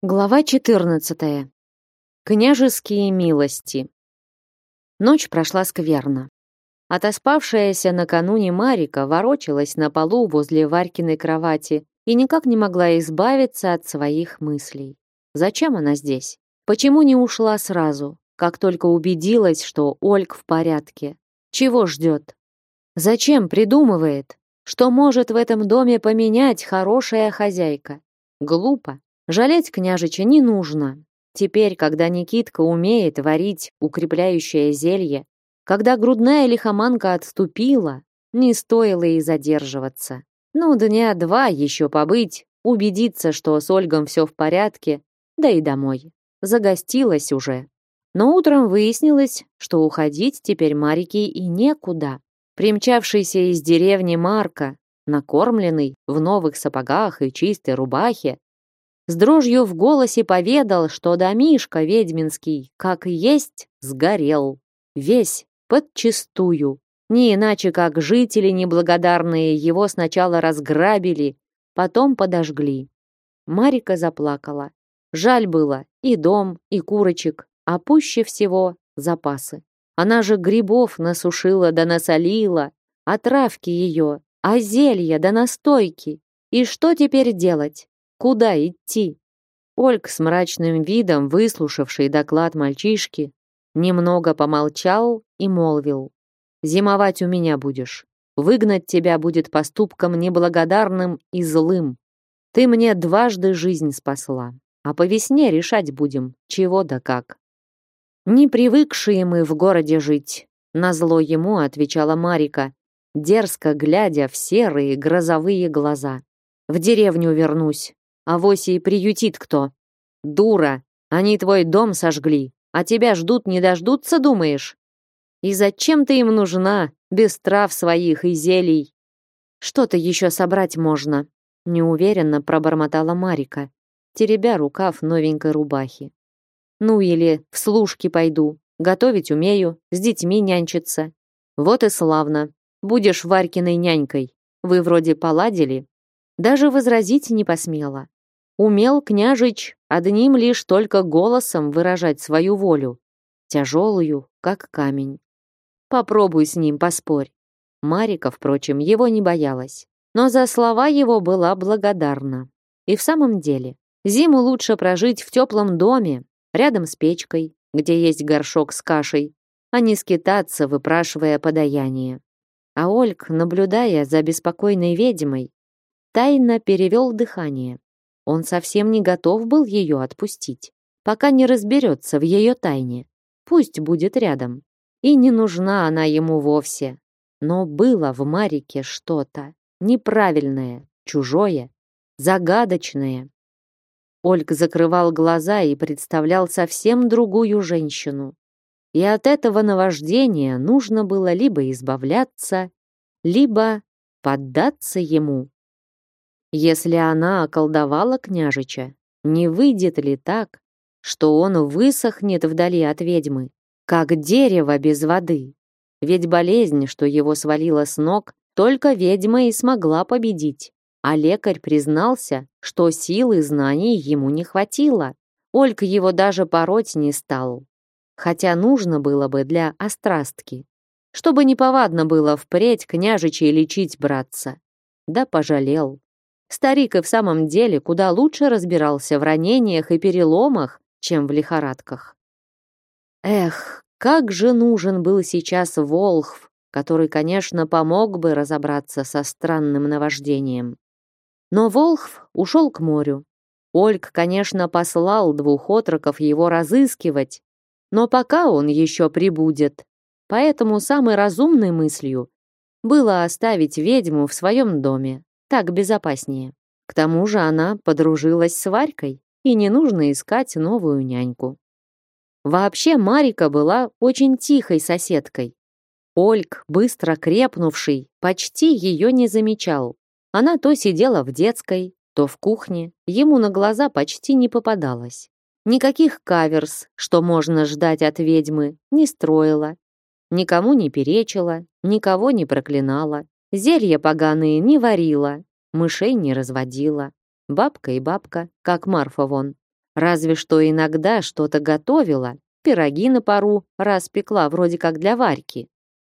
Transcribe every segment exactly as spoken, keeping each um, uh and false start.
Глава четырнадцатая. Княжеские милости. Ночь прошла скверно. Отоспавшаяся накануне Марика ворочалась на полу возле Варькиной кровати и никак не могла избавиться от своих мыслей. Зачем она здесь? Почему не ушла сразу, как только убедилась, что Ольг в порядке? Чего ждет? Зачем придумывает, что может в этом доме поменять хорошая хозяйка? Глупо. Жалеть княжича не нужно. Теперь, когда Никитка умеет варить укрепляющее зелье, когда грудная лихоманка отступила, не стоило и задерживаться. Ну, дня два еще побыть, убедиться, что с Ольгом все в порядке, да и домой. Загостилась уже. Но утром выяснилось, что уходить теперь Марике и некуда. Примчавшийся из деревни Марка, накормленный, в новых сапогах и чистой рубахе, с дрожью в голосе поведал, что домишко ведьминский, как есть, сгорел. Весь, подчистую. Не иначе, как жители неблагодарные его сначала разграбили, потом подожгли. Марика заплакала. Жаль было и дом, и курочек, а пуще всего запасы. Она же грибов насушила да насолила, а травки ее, а зелья да настойки. И что теперь делать? Куда идти? Ольг с мрачным видом, выслушавший доклад мальчишки, немного помолчал и молвил: «Зимовать у меня будешь. Выгнать тебя будет поступком неблагодарным и злым. Ты мне дважды жизнь спасла, а по весне решать будем, чего да как». «Не привыкшие мы в городе жить», — назло ему отвечала Марика, дерзко глядя в серые грозовые глаза. «В деревню вернусь. Авось и приютит кто. Дура, они твой дом сожгли, а тебя ждут не дождутся, думаешь? И зачем ты им нужна, без трав своих и зелий? Что-то еще собрать можно», — неуверенно пробормотала Марика, теребя рукав новенькой рубахи. «Ну или в служки пойду, готовить умею, с детьми нянчиться. Вот и славно, будешь Варькиной нянькой. Вы вроде поладили». Даже возразить не посмела. Умел княжич одним лишь только голосом выражать свою волю, тяжелую, как камень. Попробуй с ним поспорь. Марика, впрочем, его не боялась, но за слова его была благодарна. И в самом деле, зиму лучше прожить в теплом доме, рядом с печкой, где есть горшок с кашей, а не скитаться, выпрашивая подаяние. А Ольг, наблюдая за беспокойной ведьмой, тайно перевел дыхание. Он совсем не готов был ее отпустить, пока не разберется в ее тайне. Пусть будет рядом. И не нужна она ему вовсе. Но было в Марике что-то неправильное, чужое, загадочное. Ольг закрывал глаза и представлял совсем другую женщину. И от этого наваждения нужно было либо избавляться, либо поддаться ему. Если она околдовала княжича, не выйдет ли так, что он высохнет вдали от ведьмы, как дерево без воды? Ведь болезнь, что его свалила с ног, только ведьма и смогла победить. А лекарь признался, что сил и знаний ему не хватило. Ольг его даже пороть не стал. Хотя нужно было бы для острастки, чтобы неповадно было впредь княжичей лечить браться. Да пожалел. Старик и в самом деле куда лучше разбирался в ранениях и переломах, чем в лихорадках. Эх, как же нужен был сейчас волхв, который, конечно, помог бы разобраться со странным наваждением. Но волхв ушел к морю. Ольг, конечно, послал двух отроков его разыскивать, но пока он еще прибудет. Поэтому самой разумной мыслью было оставить ведьму в своем доме. Так безопаснее. К тому же она подружилась с Варькой, и не нужно искать новую няньку. Вообще Марика была очень тихой соседкой. Ольг, быстро крепнувший, почти ее не замечал. Она то сидела в детской, то в кухне, ему на глаза почти не попадалась. Никаких каверс, что можно ждать от ведьмы, не строила. Никому не перечила, никого не проклинала. Зелья поганые не варила, мышей не разводила. Бабка и бабка, как Марфа вон. Разве что иногда что-то готовила, пироги на пару раз пекла вроде как для Варьки.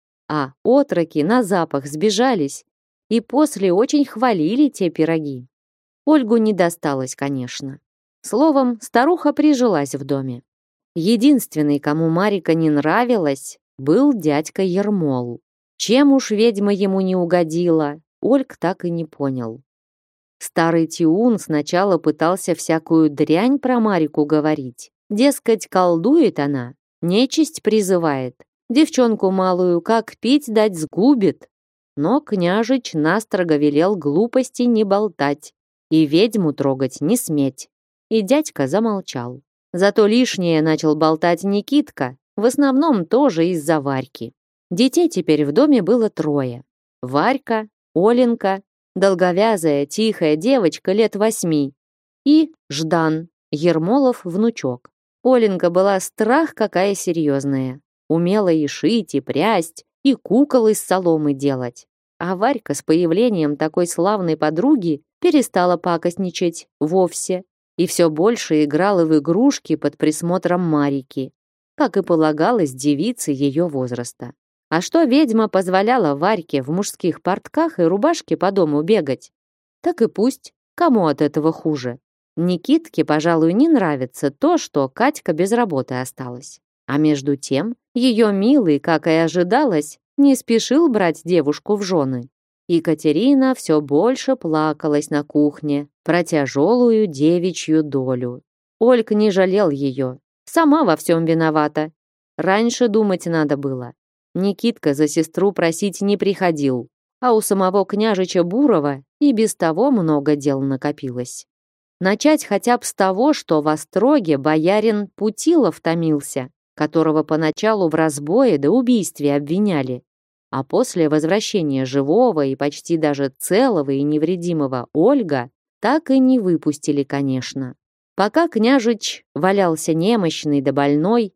А отроки на запах сбежались и после очень хвалили те пироги. Ольгу не досталось, конечно. Словом, старуха прижилась в доме. Единственный, кому Марика не нравилась, был дядька Ермол. Чем уж ведьма ему не угодила, Ольг так и не понял. Старый Тиун сначала пытался всякую дрянь про Марику говорить. Дескать, колдует она, нечисть призывает, девчонку малую как пить дать сгубит. Но княжич настрого велел глупости не болтать и ведьму трогать не сметь. И дядька замолчал. Зато лишнее начал болтать Никитка, в основном тоже из-за Варьки. Детей теперь в доме было трое. Варька, Оленька, долговязая, тихая девочка лет восьми и Ждан, Ермолов внучок. Оленька была страх какая серьезная. Умела и шить, и прясть, и кукол из соломы делать. А Варька с появлением такой славной подруги перестала пакостничать вовсе и все больше играла в игрушки под присмотром Марики, как и полагалось девице ее возраста. А что ведьма позволяла Варьке в мужских портках и рубашке по дому бегать? Так и пусть, кому от этого хуже. Никитке, пожалуй, не нравится то, что Катька без работы осталась. А между тем, ее милый, как и ожидалось, не спешил брать девушку в жены. Екатерина все больше плакалась на кухне про тяжелую девичью долю. Ольг не жалел ее, сама во всем виновата. Раньше думать надо было. Никитка за сестру просить не приходил, а у самого княжича Бурова и без того много дел накопилось. Начать хотя бы с того, что в Остроге боярин Путилов томился, которого поначалу в разбое да убийстве обвиняли, а после возвращения живого и почти даже целого и невредимого Ольга так и не выпустили, конечно. Пока княжич валялся немощный да больной,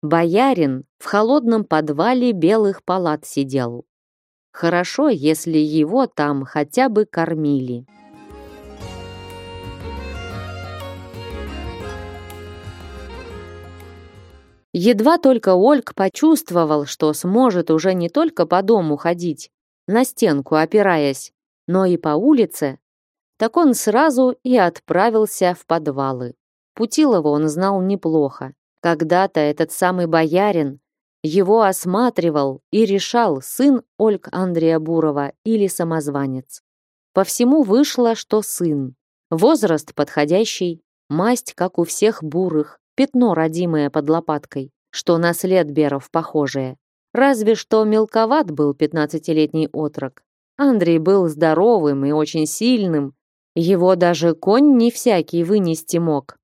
боярин в холодном подвале белых палат сидел. Хорошо, если его там хотя бы кормили. Едва только Ольг почувствовал, что сможет уже не только по дому ходить, на стенку опираясь, но и по улице, так он сразу и отправился в подвалы. Путилова он знал неплохо. Когда-то этот самый боярин его осматривал и решал, сын Ольг Андрея Бурова или самозванец. По всему вышло, что сын. Возраст подходящий, масть, как у всех бурых, пятно родимое под лопаткой, что на след Беров похожее. Разве что мелковат был пятнадцатилетний отрок. Андрей был здоровым и очень сильным, его даже конь не всякий вынести мог.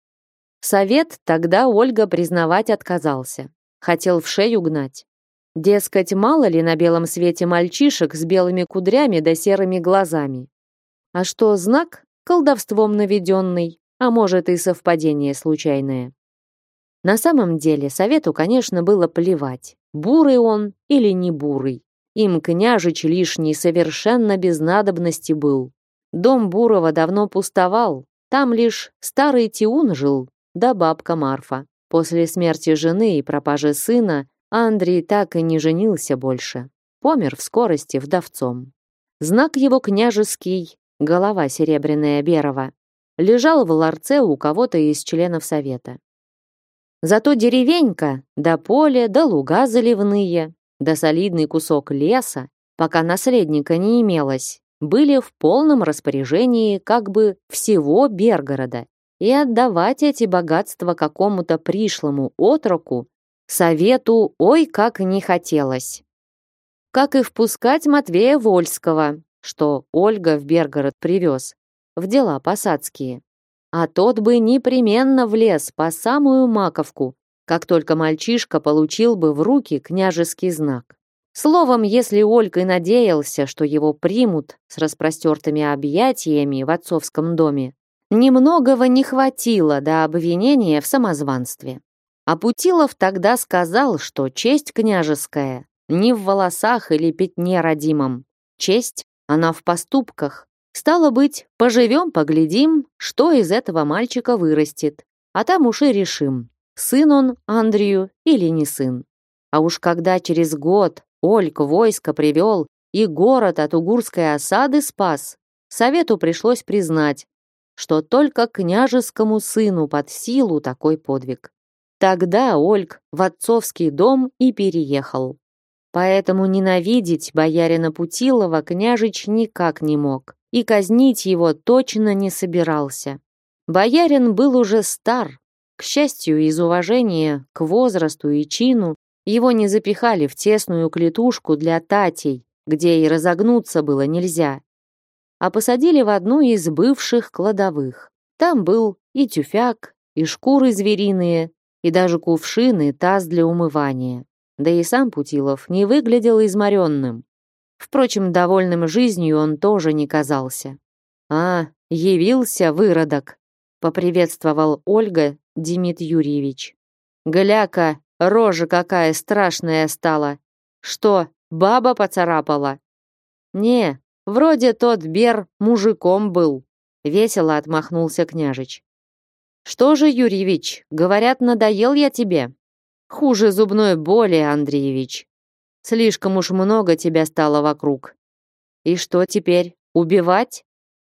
Совет тогда Ольга признавать отказался. Хотел в шею гнать. Дескать, мало ли на белом свете мальчишек с белыми кудрями да серыми глазами. А что знак? Колдовством наведенный, а может и совпадение случайное. На самом деле совету, конечно, было плевать, бурый он или не бурый. Им княжич лишний совершенно без надобности был. Дом Бурова давно пустовал, там лишь старый Тиун жил, да бабка Марфа. После смерти жены и пропажи сына Андрей так и не женился больше. Помер в скорости вдовцом. Знак его княжеский, голова серебряная Берова, лежал в ларце у кого-то из членов совета. Зато деревенька, да поле, да луга заливные, да солидный кусок леса, пока наследника не имелось, были в полном распоряжении как бы всего Бергорода, и отдавать эти богатства какому-то пришлому отроку совету ой как не хотелось. Как и впускать Матвея Вольского, что Ольга в Бергород привез, в дела посадские. А тот бы непременно влез по самую маковку, как только мальчишка получил бы в руки княжеский знак. Словом, если Ольга и надеялся, что его примут с распростертыми объятиями в отцовском доме, немногого не хватило до обвинения в самозванстве. А Путилов тогда сказал, что честь княжеская не в волосах или пятне родимом. Честь, она в поступках. Стало быть, поживем, поглядим, что из этого мальчика вырастет. А там уж и решим, сын он Андрею или не сын. А уж когда через год Ольг войско привел и город от угурской осады спас, совету пришлось признать, что только княжескому сыну под силу такой подвиг. Тогда Ольг в отцовский дом и переехал. Поэтому ненавидеть боярина Путилова княжич никак не мог, и казнить его точно не собирался. Боярин был уже стар. К счастью, из уважения к возрасту и чину его не запихали в тесную клетушку для татей, где и разогнуться было нельзя, а посадили в одну из бывших кладовых. Там был и тюфяк, и шкуры звериные, и даже кувшин и таз для умывания. Да и сам Путилов не выглядел изморенным. Впрочем, довольным жизнью он тоже не казался. «А, явился выродок», — поприветствовал Ольга Демид Юрьевич. «Гляка, рожа какая страшная стала! Что, баба поцарапала?» «Не, вроде тот бер мужиком был», — весело отмахнулся княжич. «Что же, Юрьевич, говорят, надоел я тебе?» «Хуже зубной боли, Андреевич. Слишком уж много тебя стало вокруг. И что теперь, убивать?»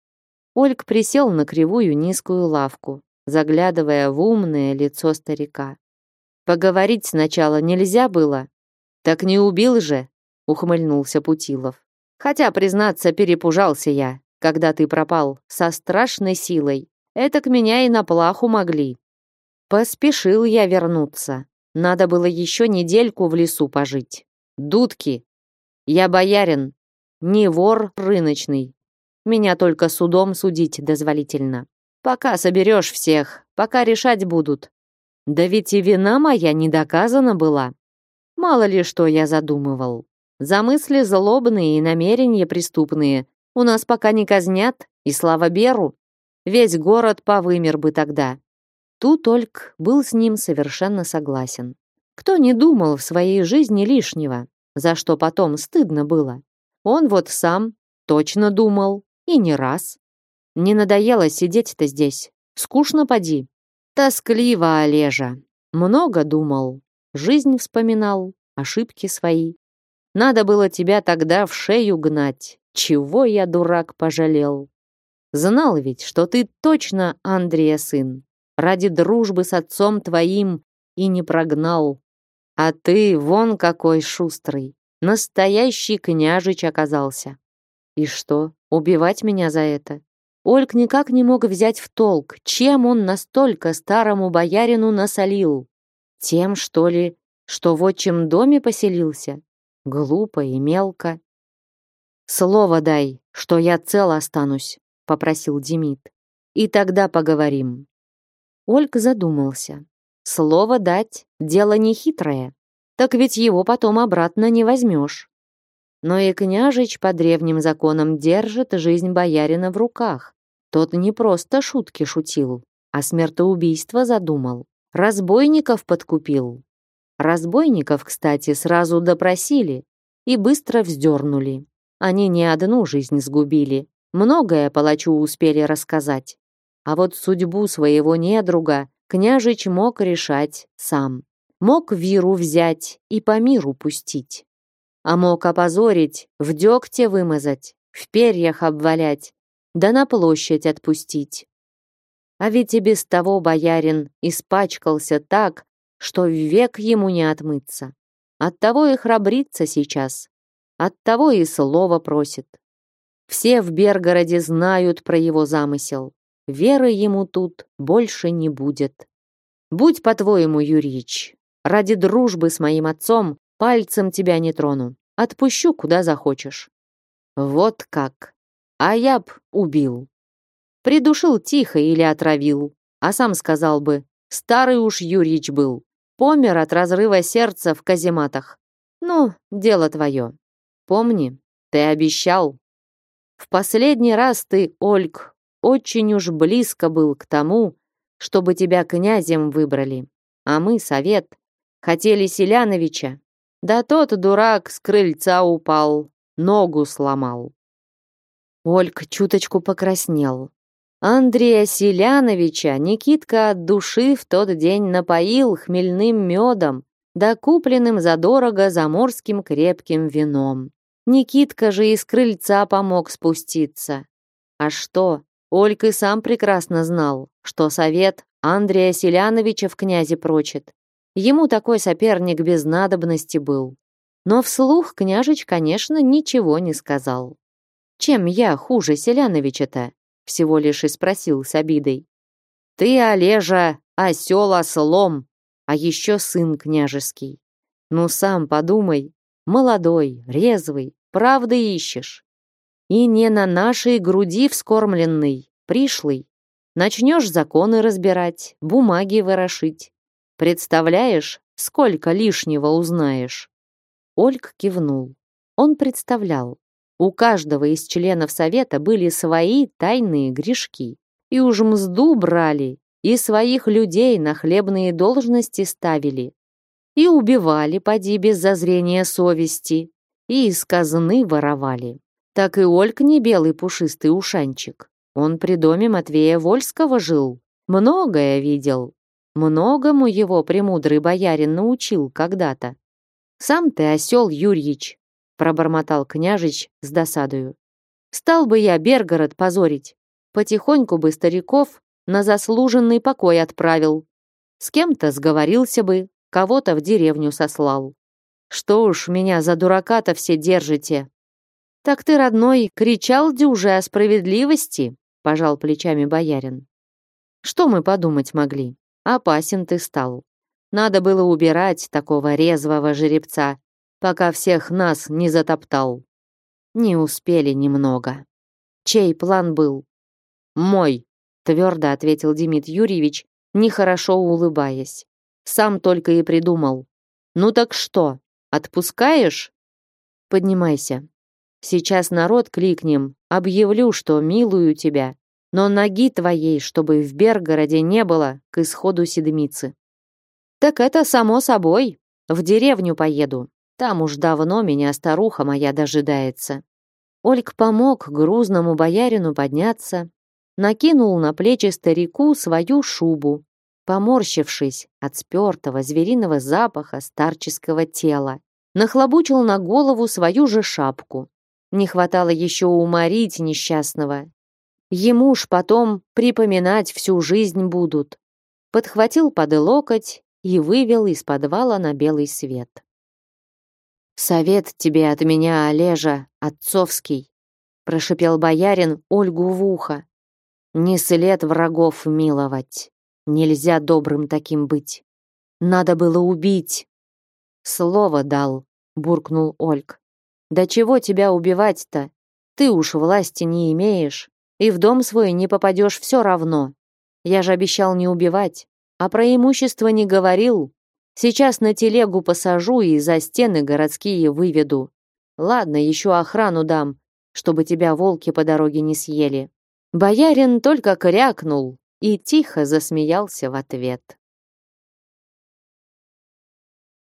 Ольг присел на кривую низкую лавку, заглядывая в умное лицо старика. «Поговорить сначала нельзя было?» «Так не убил же», — ухмыльнулся Путилов. «Хотя, признаться, перепужался я, когда ты пропал, со страшной силой. Этак меня и на плаху могли. Поспешил я вернуться. Надо было еще недельку в лесу пожить. Дудки. Я боярин, не вор рыночный. Меня только судом судить дозволительно. Пока соберешь всех, пока решать будут. Да ведь и вина моя не доказана была. Мало ли что я задумывал. Замысли злобные и намерения преступные у нас пока не казнят, и слава Беру. Весь город повымер бы тогда». Тут Ольг был с ним совершенно согласен. Кто не думал в своей жизни лишнего, за что потом стыдно было? Он вот сам точно думал, и не раз. Не надоело сидеть-то здесь? Скучно поди. Тоскливо, Олежа. Много думал, жизнь вспоминал, ошибки свои. Надо было тебя тогда в шею гнать. Чего я, дурак, пожалел? Знал ведь, что ты точно Андрея сын. Ради дружбы с отцом твоим и не прогнал. А ты вон какой шустрый. Настоящий княжич оказался. И что, убивать меня за это? Ольг никак не мог взять в толк, чем он настолько старому боярину насолил. Тем, что ли, что в отчим доме поселился? Глупо и мелко. «Слово дай, что я цел останусь», — попросил Демид. «И тогда поговорим». Ольг задумался. Слово дать — дело нехитрое. Так ведь его потом обратно не возьмешь. Но и княжич по древним законам держит жизнь боярина в руках. Тот не просто шутки шутил, а смертоубийство задумал. Разбойников подкупил. Разбойников, кстати, сразу допросили и быстро вздернули. Они не одну жизнь сгубили, многое палачу успели рассказать. А вот судьбу своего недруга княжич мог решать сам. Мог виру взять и по миру пустить. А мог опозорить, в дегте вымазать, в перьях обвалять, да на площадь отпустить. А ведь и без того боярин испачкался так, что век ему не отмыться. Оттого и храбрится сейчас, оттого и слово просит. Все в Бергороде знают про его замысел. Веры ему тут больше не будет. Будь по-твоему, Юрьич, ради дружбы с моим отцом пальцем тебя не трону. Отпущу, куда захочешь. Вот как. А я б убил. Придушил тихо или отравил. А сам сказал бы, старый уж Юрьич был. Помер от разрыва сердца в казематах. Ну, дело твое. Помни, ты обещал. В последний раз ты, Ольг, очень уж близко был к тому, чтобы тебя князем выбрали. А мы, совет, хотели Селяновича. Да тот дурак с крыльца упал, ногу сломал. Ольг чуточку покраснел. Андрея Селяновича Никитка от души в тот день напоил хмельным медом, да купленным задорого заморским крепким вином. Никитка же из крыльца помог спуститься. А что, Ольг и сам прекрасно знал, что совет Андрея Селяновича в князе прочит. Ему такой соперник без надобности был. Но вслух княжич, конечно, ничего не сказал. «Чем я хуже Селяновича-то?» всего лишь и спросил с обидой. «Ты, Олежа, осел ослом, а еще сын княжеский. Ну сам подумай, молодой, резвый, правды ищешь. И не на нашей груди вскормленный, пришлый. Начнешь законы разбирать, бумаги ворошить. Представляешь, сколько лишнего узнаешь?» Ольг кивнул. Он представлял. У каждого из членов совета были свои тайные грешки. И уж мзду брали, и своих людей на хлебные должности ставили. И убивали, поди, без зазрения совести, и из казны воровали. Так и Ольг не белый пушистый ушанчик. Он при доме Матвея Вольского жил, многое видел. Многому его премудрый боярин научил когда-то. «Сам ты осел, Юрьич», — пробормотал княжич с досадою. «Стал бы я Бергород позорить, потихоньку бы стариков на заслуженный покой отправил. С кем-то сговорился бы, кого-то в деревню сослал. Что уж меня за дурака-то все держите?» «Так ты, родной, кричал дюже о справедливости?» — пожал плечами боярин. «Что мы подумать могли? Опасен ты стал. Надо было убирать такого резвого жеребца, пока всех нас не затоптал. Не успели немного. Чей план был?» «Мой», — твердо ответил Демид Юрьевич, нехорошо улыбаясь. «Сам только и придумал. Ну так что, отпускаешь?» «Поднимайся. Сейчас народ кликнем, объявлю, что милую тебя, но ноги твоей, чтобы в Бергороде не было к исходу седмицы». «Так это само собой. В деревню поеду. Там уж давно меня старуха моя дожидается». Ольг помог грузному боярину подняться, накинул на плечи старику свою шубу, поморщившись от спертого звериного запаха старческого тела, нахлобучил на голову свою же шапку. Не хватало еще уморить несчастного. Ему ж потом припоминать всю жизнь будут. Подхватил под локоть и вывел из подвала на белый свет. «Совет тебе от меня, Олежа, отцовский», прошипел боярин Ольгу в ухо. «Не след врагов миловать. Нельзя добрым таким быть. Надо было убить». «Слово дал», буркнул Ольг. «Да чего тебя убивать-то? Ты уж власти не имеешь, и в дом свой не попадешь все равно. Я же обещал не убивать, а про имущество не говорил. Сейчас на телегу посажу и за стены городские выведу. Ладно, еще охрану дам, чтобы тебя волки по дороге не съели». Боярин только крякнул и тихо засмеялся в ответ.